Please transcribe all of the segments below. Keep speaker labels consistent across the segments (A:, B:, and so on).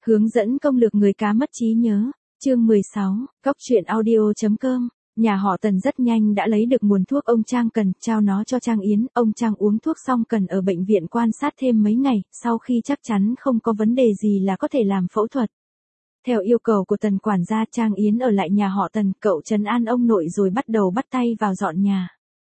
A: Hướng dẫn công lược người cá mất trí nhớ, chương 16, Cóc truyện audio.com. Nhà họ Tần rất nhanh đã lấy được nguồn thuốc ông Trang cần, trao nó cho Trang Yến. Ông Trang uống thuốc xong cần ở bệnh viện quan sát thêm mấy ngày, sau khi chắc chắn không có vấn đề gì là có thể làm phẫu thuật. Theo yêu cầu của Tần quản gia, Trang Yến ở lại nhà họ Tần, cậu trấn an ông nội rồi bắt đầu bắt tay vào dọn nhà.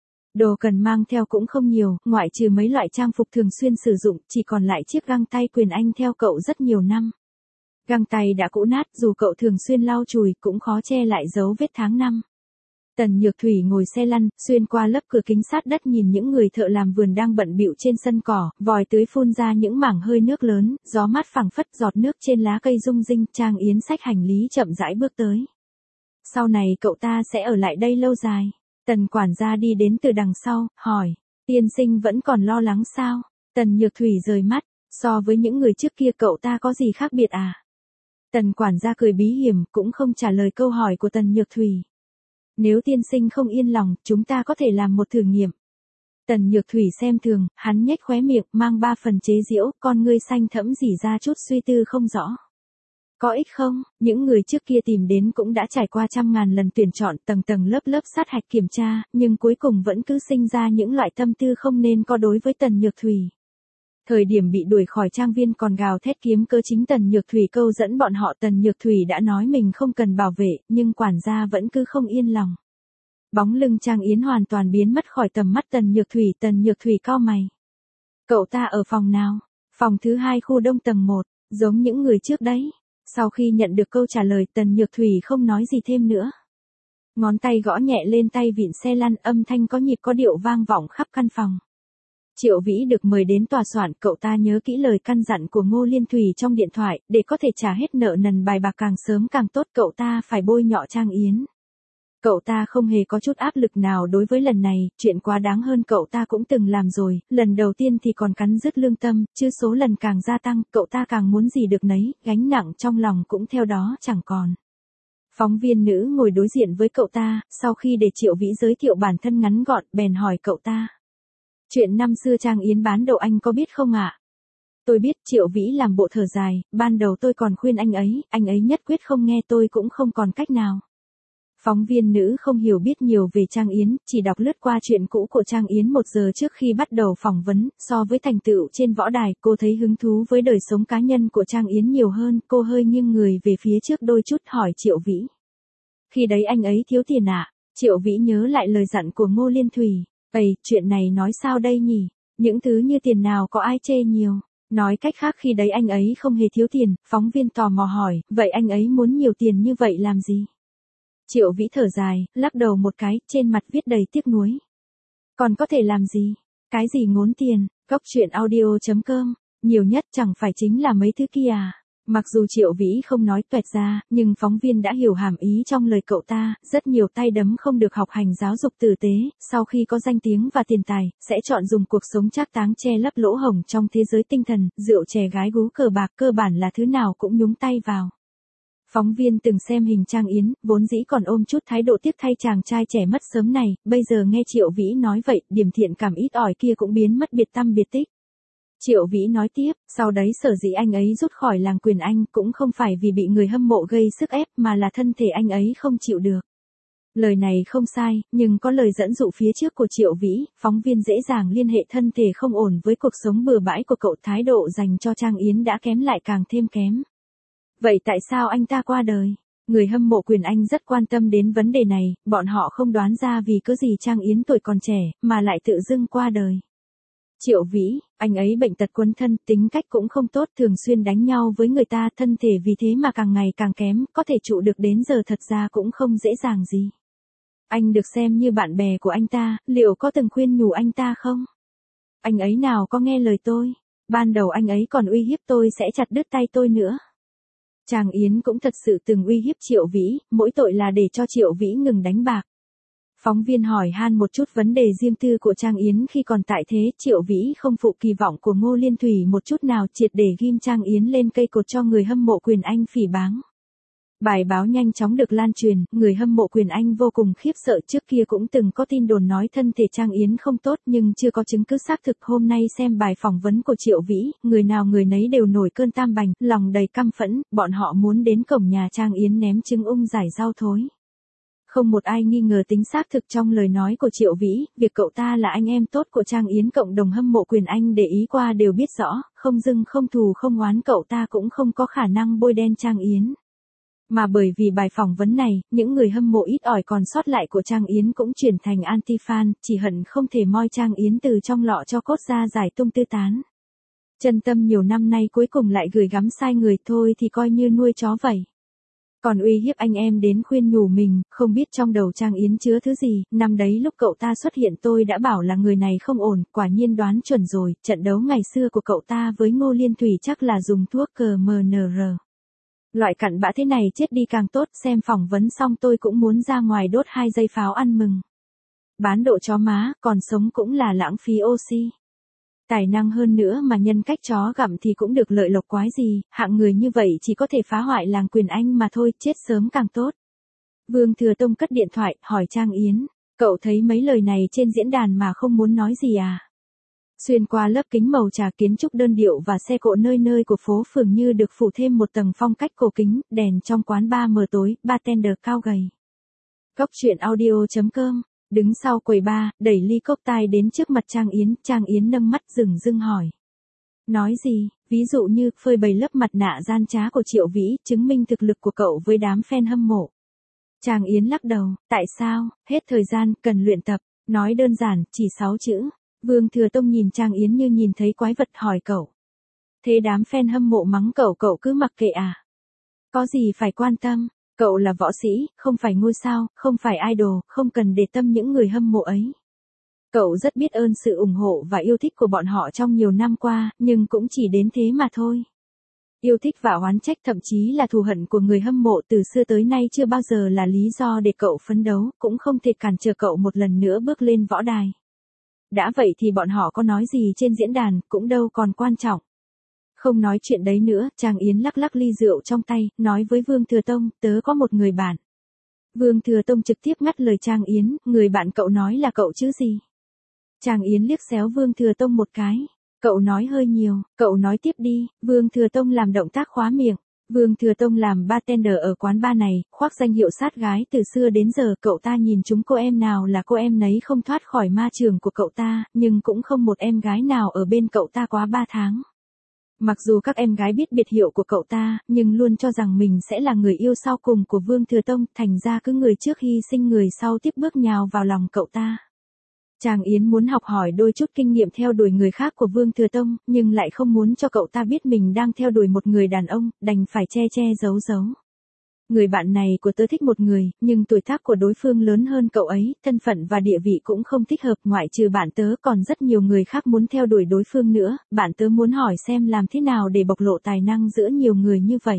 A: Đồ cần mang theo cũng không nhiều, ngoại trừ mấy loại trang phục thường xuyên sử dụng, chỉ còn lại chiếc găng tay quyền Anh theo cậu rất nhiều năm. Găng tay đã cũ nát, dù cậu thường xuyên lau chùi cũng khó che lại dấu vết tháng năm. Tần Nhược Thủy ngồi xe lăn, xuyên qua lớp cửa kính sát đất nhìn những người thợ làm vườn đang bận bịu trên sân cỏ, vòi tưới phun ra những mảng hơi nước lớn, gió mát phảng phất giọt nước trên lá cây rung rinh. Trang Yến xách hành lý chậm rãi bước tới. Sau này cậu ta sẽ ở lại đây lâu dài. Tần quản gia đi đến từ đằng sau, hỏi, tiên sinh vẫn còn lo lắng sao? Tần Nhược Thủy rời mắt, so với những người trước kia cậu ta có gì khác biệt à? Tần quản gia cười bí hiểm, cũng không trả lời câu hỏi của Tần Nhược Thủy. Nếu tiên sinh không yên lòng, chúng ta có thể làm một thử nghiệm. Tần Nhược Thủy xem thường, hắn nhếch khóe miệng, mang ba phần chế giễu, con ngươi xanh thẫm rỉ ra chút suy tư không rõ. Có ích không? Những người trước kia tìm đến cũng đã trải qua trăm ngàn lần tuyển chọn, tầng tầng lớp lớp sát hạch kiểm tra, nhưng cuối cùng vẫn cứ sinh ra những loại tâm tư không nên có đối với Tần Nhược Thủy. Thời điểm bị đuổi khỏi trang viên còn gào thét kiếm cơ chính Tần Nhược Thủy câu dẫn bọn họ. Tần Nhược Thủy đã nói mình không cần bảo vệ, nhưng quản gia vẫn cứ không yên lòng. Bóng lưng Trang Yến hoàn toàn biến mất khỏi tầm mắt Tần Nhược Thủy cau mày. Cậu ta ở phòng nào? Phòng thứ 2 khu đông tầng 1, giống những người trước đấy. Sau khi nhận được câu trả lời, Tần Nhược Thủy không nói gì thêm nữa. Ngón tay gõ nhẹ lên tay vịn xe lăn, âm thanh có nhịp có điệu vang vọng khắp căn phòng. Triệu Vĩ được mời đến tòa soạn, cậu ta nhớ kỹ lời căn dặn của Ngô Liên Thủy trong điện thoại, để có thể trả hết nợ nần bài bạc càng sớm càng tốt. Cậu ta phải bôi nhọ Trang Yến. Cậu ta không hề có chút áp lực nào đối với lần này, chuyện quá đáng hơn cậu ta cũng từng làm rồi, lần đầu tiên thì còn cắn rứt lương tâm, chứ số lần càng gia tăng, cậu ta càng muốn gì được nấy, gánh nặng trong lòng cũng theo đó chẳng còn. Phóng viên nữ ngồi đối diện với cậu ta, sau khi để Triệu Vĩ giới thiệu bản thân ngắn gọn, bèn hỏi cậu ta. Chuyện năm xưa Trang Yến bán đậu anh có biết không ạ? Tôi biết. Triệu Vĩ làm bộ thở dài, ban đầu tôi còn khuyên anh ấy nhất quyết không nghe, tôi cũng không còn cách nào. Phóng viên nữ không hiểu biết nhiều về Trang Yến, chỉ đọc lướt qua chuyện cũ của Trang Yến 1 giờ trước khi bắt đầu phỏng vấn. So với thành tựu trên võ đài, cô thấy hứng thú với đời sống cá nhân của Trang Yến nhiều hơn. Cô hơi nghiêng người về phía trước đôi chút, hỏi Triệu Vĩ. Khi đấy anh ấy thiếu tiền ạ? Triệu Vĩ nhớ lại lời dặn của Ngô Liên Thủy. Chuyện này nói sao đây nhỉ? Những thứ như tiền nào có ai chê nhiều? Nói cách khác khi đấy anh ấy không hề thiếu tiền. Phóng viên tò mò hỏi, vậy anh ấy muốn nhiều tiền như vậy làm gì? Triệu Vĩ thở dài, lắc đầu một cái, trên mặt viết đầy tiếc nuối. Còn có thể làm gì? Cái gì ngốn tiền? Cóc truyện audio.com, nhiều nhất chẳng phải chính là mấy thứ kia à? Mặc dù Triệu Vĩ không nói toẹt ra, nhưng phóng viên đã hiểu hàm ý trong lời cậu ta. Rất nhiều tay đấm không được học hành giáo dục tử tế, sau khi có danh tiếng và tiền tài, sẽ chọn dùng cuộc sống trác táng che lấp lỗ hổng trong thế giới tinh thần, rượu chè gái gú cờ bạc, cơ bản là thứ nào cũng nhúng tay vào. Phóng viên từng xem hình Trang Yến, vốn dĩ còn ôm chút thái độ tiếc thay chàng trai trẻ mất sớm này, bây giờ nghe Triệu Vĩ nói vậy, điểm thiện cảm ít ỏi kia cũng biến mất biệt tăm biệt tích. Triệu Vĩ nói tiếp, sau đấy sở dĩ anh ấy rút khỏi làng quyền Anh cũng không phải vì bị người hâm mộ gây sức ép, mà là thân thể anh ấy không chịu được. Lời này không sai, nhưng có lời dẫn dụ phía trước của Triệu Vĩ, phóng viên dễ dàng liên hệ thân thể không ổn với cuộc sống bừa bãi của cậu. Thái độ dành cho Trang Yến đã kém lại càng thêm kém. Vậy tại sao anh ta qua đời? Người hâm mộ quyền Anh rất quan tâm đến vấn đề này, bọn họ không đoán ra vì cớ gì Trang Yến tuổi còn trẻ, mà lại tự dưng qua đời. Triệu Vĩ, anh ấy bệnh tật quấn thân, tính cách cũng không tốt, thường xuyên đánh nhau với người ta, thân thể vì thế mà càng ngày càng kém, có thể trụ được đến giờ thật ra cũng không dễ dàng gì. Anh được xem như bạn bè của anh ta, liệu có từng khuyên nhủ anh ta không? Anh ấy nào có nghe lời tôi, ban đầu anh ấy còn uy hiếp tôi sẽ chặt đứt tay tôi nữa. Trang Yến cũng thật sự từng uy hiếp Triệu Vĩ, mỗi tội là để cho Triệu Vĩ ngừng đánh bạc. Phóng viên hỏi han một chút vấn đề riêng tư của Trang Yến khi còn tại thế. Triệu Vĩ không phụ kỳ vọng của Ngô Liên Thủy một chút nào, triệt để ghim Trang Yến lên cây cột cho người hâm mộ quyền Anh phỉ báng. Bài báo nhanh chóng được lan truyền, người hâm mộ quyền Anh vô cùng khiếp sợ. Trước kia cũng từng có tin đồn nói thân thể Trang Yến không tốt nhưng chưa có chứng cứ xác thực. Hôm nay xem bài phỏng vấn của Triệu Vĩ, người nào người nấy đều nổi cơn tam bành, lòng đầy căm phẫn, bọn họ muốn đến cổng nhà Trang Yến ném trứng ung giải rau thối. Không một ai nghi ngờ tính xác thực trong lời nói của Triệu Vĩ, việc cậu ta là anh em tốt của Trang Yến cộng đồng hâm mộ quyền Anh để ý qua đều biết rõ, không dưng không thù không oán cậu ta cũng không có khả năng bôi đen Trang Yến. Mà bởi vì bài phỏng vấn này, những người hâm mộ ít ỏi còn sót lại của Trang Yến cũng chuyển thành anti-fan, chỉ hận không thể moi Trang Yến từ trong lọ cho cốt ra giải tung tư tán. Chân tâm nhiều năm nay cuối cùng lại gửi gắm sai người thôi thì coi như nuôi chó vậy. Còn uy hiếp anh em đến khuyên nhủ mình, không biết trong đầu Trang Yến chứa thứ gì, năm đấy lúc cậu ta xuất hiện tôi đã bảo là người này không ổn, quả nhiên đoán chuẩn rồi, trận đấu ngày xưa của cậu ta với Ngô Liên Thủy chắc là dùng thuốc CMNR. Loại cặn bã thế này chết đi càng tốt, xem phỏng vấn xong tôi cũng muốn ra ngoài đốt 2 dây pháo ăn mừng. Bán độ chó má, còn sống cũng là lãng phí oxy. Tài năng hơn nữa mà nhân cách chó gặm thì cũng được lợi lộc quái gì, hạng người như vậy chỉ có thể phá hoại làng quyền Anh mà thôi, chết sớm càng tốt. Vương Thừa Tông cất điện thoại, hỏi Trang Yến, cậu thấy mấy lời này trên diễn đàn mà không muốn nói gì à? Xuyên qua lớp kính màu trà kiến trúc đơn điệu và xe cộ nơi nơi của phố phường như được phủ thêm một tầng phong cách cổ kính, đèn trong quán bar mờ tối, bartender cao gầy. Góc truyện audio.com, đứng sau quầy bar, đẩy ly cốc tai đến trước mặt Trang Yến nâng mắt dửng dưng hỏi. Nói gì, ví dụ như phơi bày lớp mặt nạ gian trá của Triệu Vĩ, chứng minh thực lực của cậu với đám fan hâm mộ. Trang Yến lắc đầu, tại sao, hết thời gian, cần luyện tập, nói đơn giản, chỉ 6 chữ. Vương Thừa Tông nhìn Trang Yến như nhìn thấy quái vật hỏi cậu. Thế đám fan hâm mộ mắng cậu cứ mặc kệ à? Có gì phải quan tâm, cậu là võ sĩ, không phải ngôi sao, không phải idol, không cần để tâm những người hâm mộ ấy. Cậu rất biết ơn sự ủng hộ và yêu thích của bọn họ trong nhiều năm qua, nhưng cũng chỉ đến thế mà thôi. Yêu thích và oán trách thậm chí là thù hận của người hâm mộ từ xưa tới nay chưa bao giờ là lý do để cậu phấn đấu, cũng không thể cản trở cậu một lần nữa bước lên võ đài. Đã vậy thì bọn họ có nói gì trên diễn đàn, cũng đâu còn quan trọng. Không nói chuyện đấy nữa, Trang Yến lắc lắc ly rượu trong tay, nói với Vương Thừa Tông, tớ có một người bạn. Vương Thừa Tông trực tiếp ngắt lời Trang Yến, người bạn cậu nói là cậu chứ gì? Trang Yến liếc xéo Vương Thừa Tông một cái. Cậu nói hơi nhiều, cậu nói tiếp đi. Vương Thừa Tông làm động tác khóa miệng. Vương Thừa Tông làm bartender ở quán bar này, khoác danh hiệu sát gái từ xưa đến giờ. Cậu ta nhìn chúng cô em nào là cô em nấy không thoát khỏi ma trường của cậu ta, nhưng cũng không một em gái nào ở bên cậu ta quá 3 tháng. Mặc dù các em gái biết biệt hiệu của cậu ta, nhưng luôn cho rằng mình sẽ là người yêu sau cùng của Vương Thừa Tông, thành ra cứ người trước hy sinh người sau tiếp bước nhào vào lòng cậu ta. Trang Yến muốn học hỏi đôi chút kinh nghiệm theo đuổi người khác của Vương Thừa Tông, nhưng lại không muốn cho cậu ta biết mình đang theo đuổi một người đàn ông, đành phải che giấu. Người bạn này của tớ thích một người, nhưng tuổi tác của đối phương lớn hơn cậu ấy, thân phận và địa vị cũng không thích hợp, ngoại trừ bạn tớ còn rất nhiều người khác muốn theo đuổi đối phương nữa, bạn tớ muốn hỏi xem làm thế nào để bộc lộ tài năng giữa nhiều người như vậy.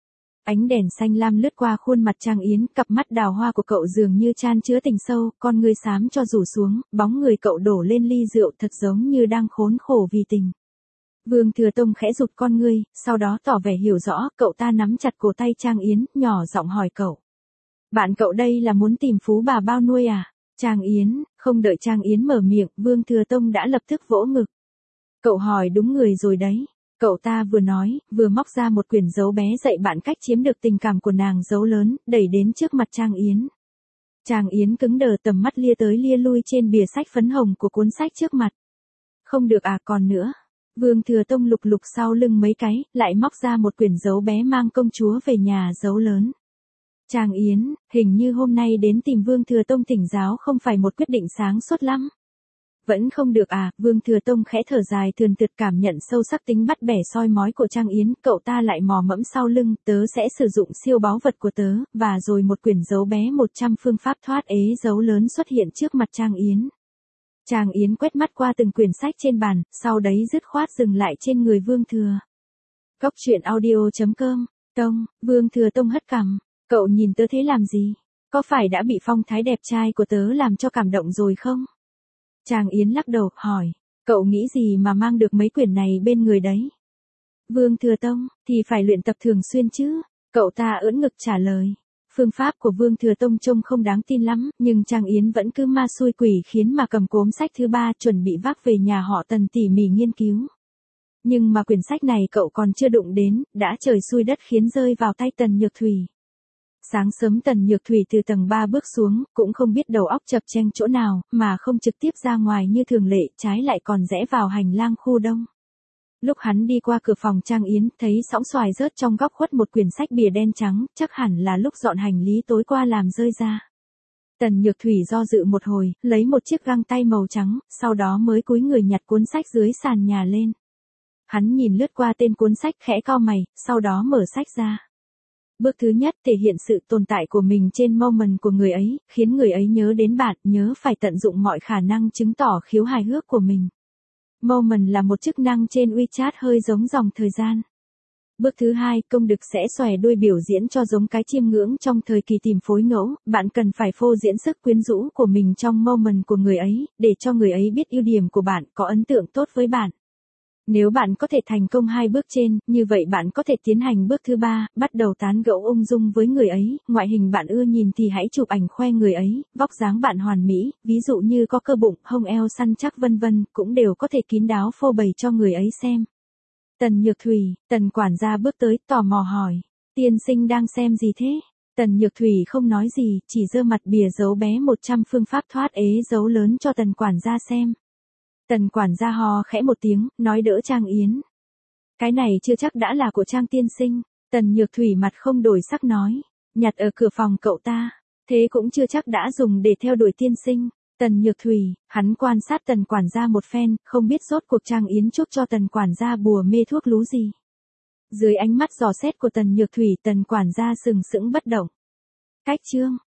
A: Ánh đèn xanh lam lướt qua khuôn mặt Trang Yến, cặp mắt đào hoa của cậu dường như chan chứa tình sâu, con ngươi xám cho rủ xuống, bóng người cậu đổ lên ly rượu thật giống như đang khốn khổ vì tình. Vương Thừa Tông khẽ rụt con ngươi, sau đó tỏ vẻ hiểu rõ, cậu ta nắm chặt cổ tay Trang Yến, nhỏ giọng hỏi cậu. Bạn cậu đây là muốn tìm phú bà bao nuôi à? Trang Yến, không đợi Trang Yến mở miệng, Vương Thừa Tông đã lập tức vỗ ngực. Cậu hỏi đúng người rồi đấy. Cậu ta vừa nói, vừa móc ra một quyển dấu bé dạy bạn cách chiếm được tình cảm của nàng dấu lớn, đẩy đến trước mặt Trang Yến. Trang Yến cứng đờ, tầm mắt lia tới lia lui trên bìa sách phấn hồng của cuốn sách trước mặt. Không được à, còn nữa. Vương Thừa Tông lục lục sau lưng mấy cái, lại móc ra một quyển dấu bé mang công chúa về nhà dấu lớn. Trang Yến, hình như hôm nay đến tìm Vương Thừa Tông thỉnh giáo không phải một quyết định sáng suốt lắm. Vẫn không được à? Vương Thừa Tông khẽ thở dài thườn thượt, cảm nhận sâu sắc tính bắt bẻ soi mói của Trang Yến, cậu ta lại mò mẫm sau lưng, tớ sẽ sử dụng siêu báu vật của tớ, và rồi một quyển dấu bé 100 phương pháp thoát ế dấu lớn xuất hiện trước mặt Trang Yến. Trang Yến quét mắt qua từng quyển sách trên bàn, sau đấy dứt khoát dừng lại trên người Vương Thừa. Góc truyện audio.com, Tông, Vương Thừa Tông hất cằm, cậu nhìn tớ thế làm gì? Có phải đã bị phong thái đẹp trai của tớ làm cho cảm động rồi không? Trang Yến lắc đầu, hỏi, cậu nghĩ gì mà mang được mấy quyển này bên người đấy? Vương Thừa Tông, thì phải luyện tập thường xuyên chứ. Cậu ta ưỡn ngực trả lời. Phương pháp của Vương Thừa Tông trông không đáng tin lắm, nhưng Trang Yến vẫn cứ ma xui quỷ khiến mà cầm cuốn sách thứ 3 chuẩn bị vác về nhà họ Tần tỉ mỉ nghiên cứu. Nhưng mà quyển sách này cậu còn chưa đụng đến, đã trời xui đất khiến rơi vào tay Tần Nhược Thủy. Sáng sớm Tần Nhược Thủy từ tầng 3 bước xuống, cũng không biết đầu óc chập chênh chỗ nào, mà không trực tiếp ra ngoài như thường lệ, trái lại còn rẽ vào hành lang khu đông. Lúc hắn đi qua cửa phòng Trang Yến, thấy sõng xoài rớt trong góc khuất một quyển sách bìa đen trắng, chắc hẳn là lúc dọn hành lý tối qua làm rơi ra. Tần Nhược Thủy do dự một hồi, lấy một chiếc găng tay màu trắng, sau đó mới cúi người nhặt cuốn sách dưới sàn nhà lên. Hắn nhìn lướt qua tên cuốn sách khẽ cau mày, sau đó mở sách ra. Bước thứ nhất thể hiện sự tồn tại của mình trên moment của người ấy, khiến người ấy nhớ đến bạn, nhớ phải tận dụng mọi khả năng chứng tỏ khiếu hài hước của mình. Moment là một chức năng trên WeChat hơi giống dòng thời gian. Bước thứ hai, công đực sẽ xòe đuôi biểu diễn cho giống cái chiêm ngưỡng trong thời kỳ tìm phối ngẫu, bạn cần phải phô diễn sức quyến rũ của mình trong moment của người ấy, để cho người ấy biết ưu điểm của bạn, có ấn tượng tốt với bạn. Nếu bạn có thể thành công 2 bước trên, như vậy bạn có thể tiến hành bước thứ 3, bắt đầu tán gẫu ung dung với người ấy, ngoại hình bạn ưa nhìn thì hãy chụp ảnh khoe người ấy, vóc dáng bạn hoàn mỹ, ví dụ như có cơ bụng, hông eo săn chắc vân vân, cũng đều có thể kín đáo phô bày cho người ấy xem. Tần Nhược Thủy, Tần quản gia bước tới, tò mò hỏi, tiên sinh đang xem gì thế? Tần Nhược Thủy không nói gì, chỉ giơ mặt bìa dấu bé 100 phương pháp thoát ế dấu lớn cho Tần quản gia xem. Tần quản gia ho khẽ một tiếng, nói đỡ Trang Yến. Cái này chưa chắc đã là của Trang tiên sinh. Tần Nhược Thủy mặt không đổi sắc nói. Nhặt ở cửa phòng cậu ta. Thế cũng chưa chắc đã dùng để theo đuổi tiên sinh. Tần Nhược Thủy, hắn quan sát Tần quản gia một phen, không biết rốt cuộc Trang Yến chúc cho Tần quản gia bùa mê thuốc lú gì. Dưới ánh mắt dò xét của Tần Nhược Thủy, Tần quản gia sừng sững bất động. Cách chương.